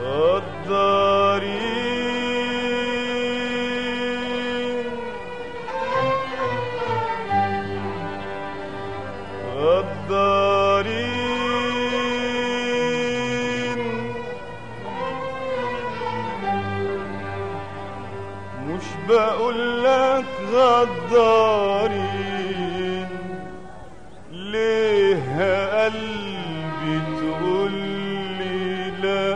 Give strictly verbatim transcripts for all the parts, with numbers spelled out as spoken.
غدارين غدارين مش بقولك غدارين، ليه يا قلبي تقولي لأ؟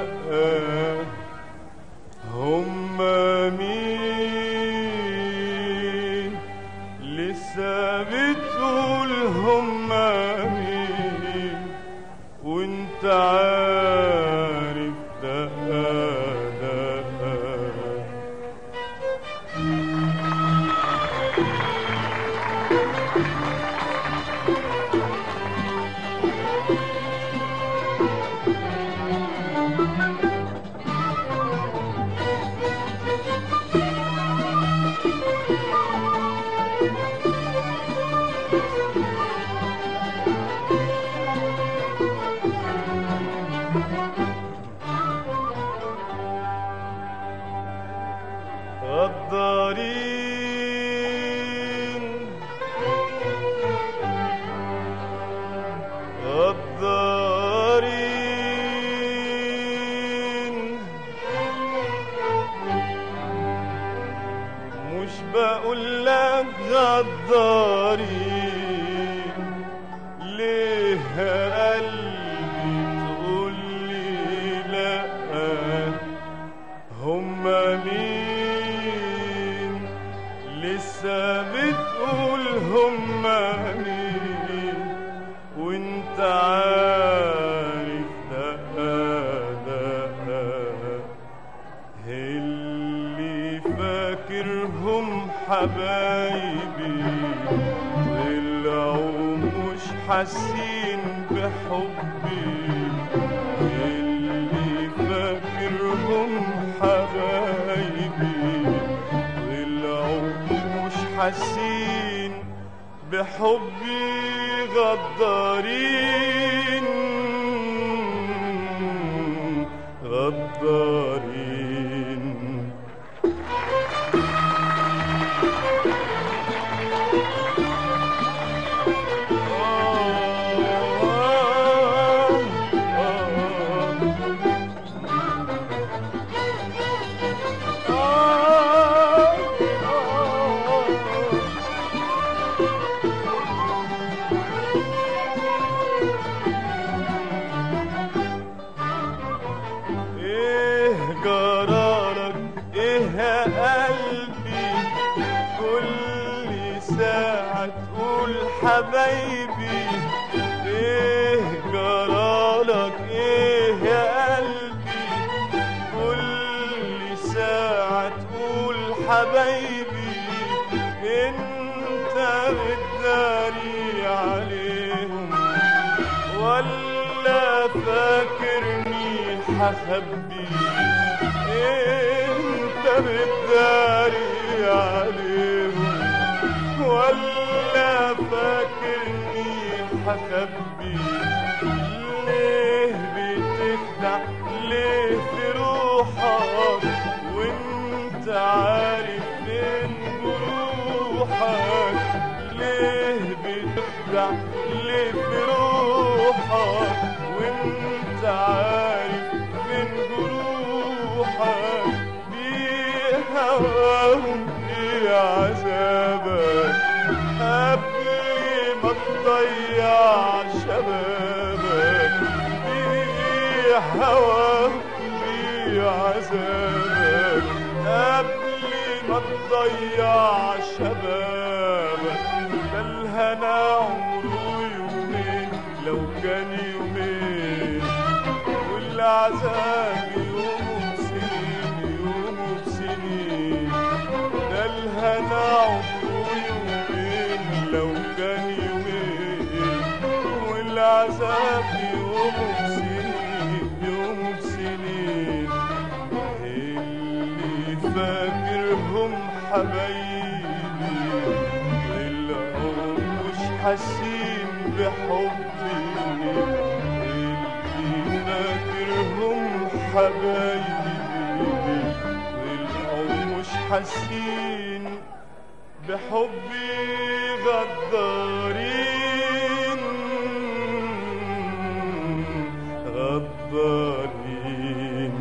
هما مين لسه بتقول هما مين وانت عارف ده ده غدارين غدارين مش بقولك غدارين، ليه يا قلبي تقولي لأ؟ هما مين لسه بتقول هما مين وانت عارف ده ده اللي فاكرهم حبايبي طلعوا مش حاسين بحبي، اللي فاكرهم حبايبي طلعوا مش حاسين بحبي. غدارين غدارين جرالك ايه يا قلبي كل ساعة تقول حبايبي؟ ايه جرالك ايه يا قلبي كل ساعة تقول حبايبي؟ انت بتداري عليهم ولا فاكرني حخبي؟ انت بتداري عليهم ولا فاكرني حخبي؟ ليه بتخدع ليه في روحك وانت عارف فين جروحك؟ ليه بتخدع ليه في روحك وانت عارف فين جروحك؟ بهواهم بعذابك قبل ما تضيع شبابك، بهواهم بعذابك قبل ما تضيع شبابك. ده الهنا عمره يومين لو كان يومين، والعذاب يومه بسنين يومه بسنين. ده الهنا عمره يومين لو كان يومين، والعذاب يومه بسنين يومه بسنين. اللي فاكرهم حبايبي طلعوا مش حاسين بحبي، اللي فاكرهم حبايبي طلعوا مش حاسين بحبي غدارين غدارين.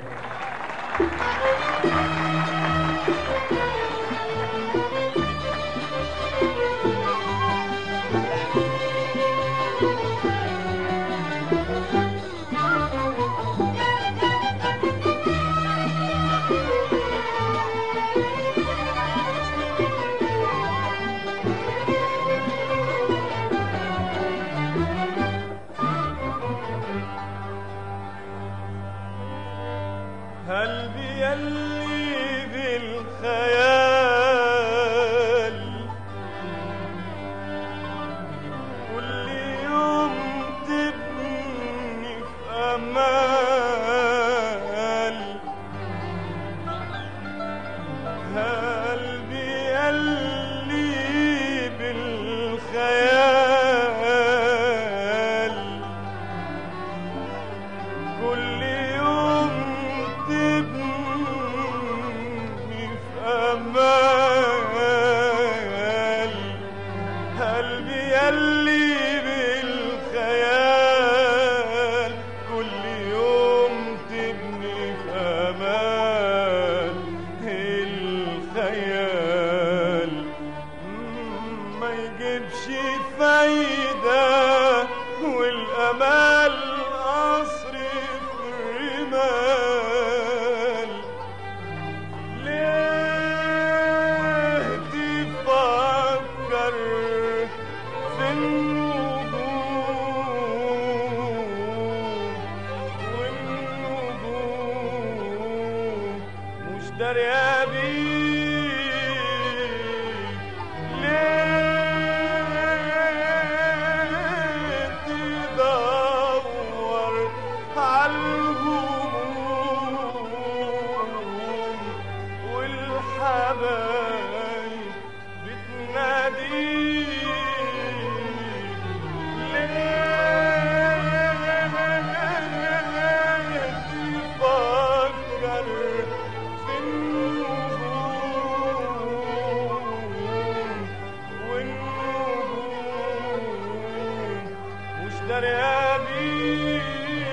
قلبي يلي بالخيال كل يوم تبني في أمال. قلبي يلي بالخيال كل يوم تبني في أمال. قلبي يلي بالخيال كل يوم تبني في أمال. الخيال ما يجيبش فايدة والأمال قصر في الرمال. ليه تفكر في النجوم والنجوم مش دارية بيك؟ ليه تدور عالهموم والحبايب بتناديك؟ ليه تفكر في النجوم والنجوم مش دارية بيك؟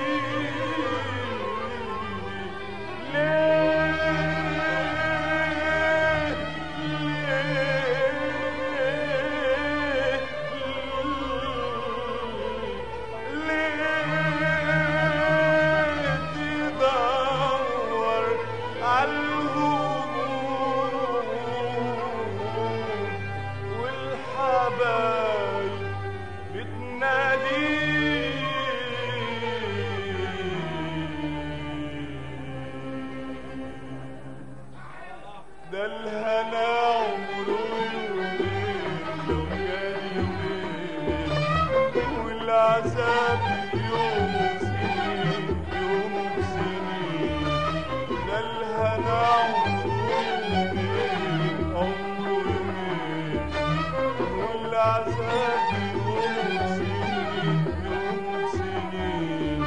ده الهنا عمره يومين لو كان يومين والعذاب يوم وسنين يوم وسنين. ده الهنا عمره يومين عمره يومين والعذاب يوم وسنين يوم وسنين.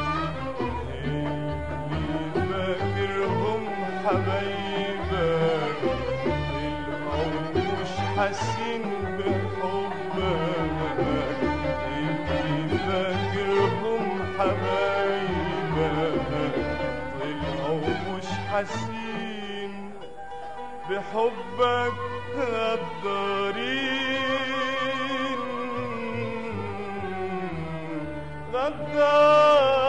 اللي فاكرهم حبايبك مش حاسين بحبك. اللي فاكرهم حبايبك طلعوا مش حاسين بحبك غدارين غدارين.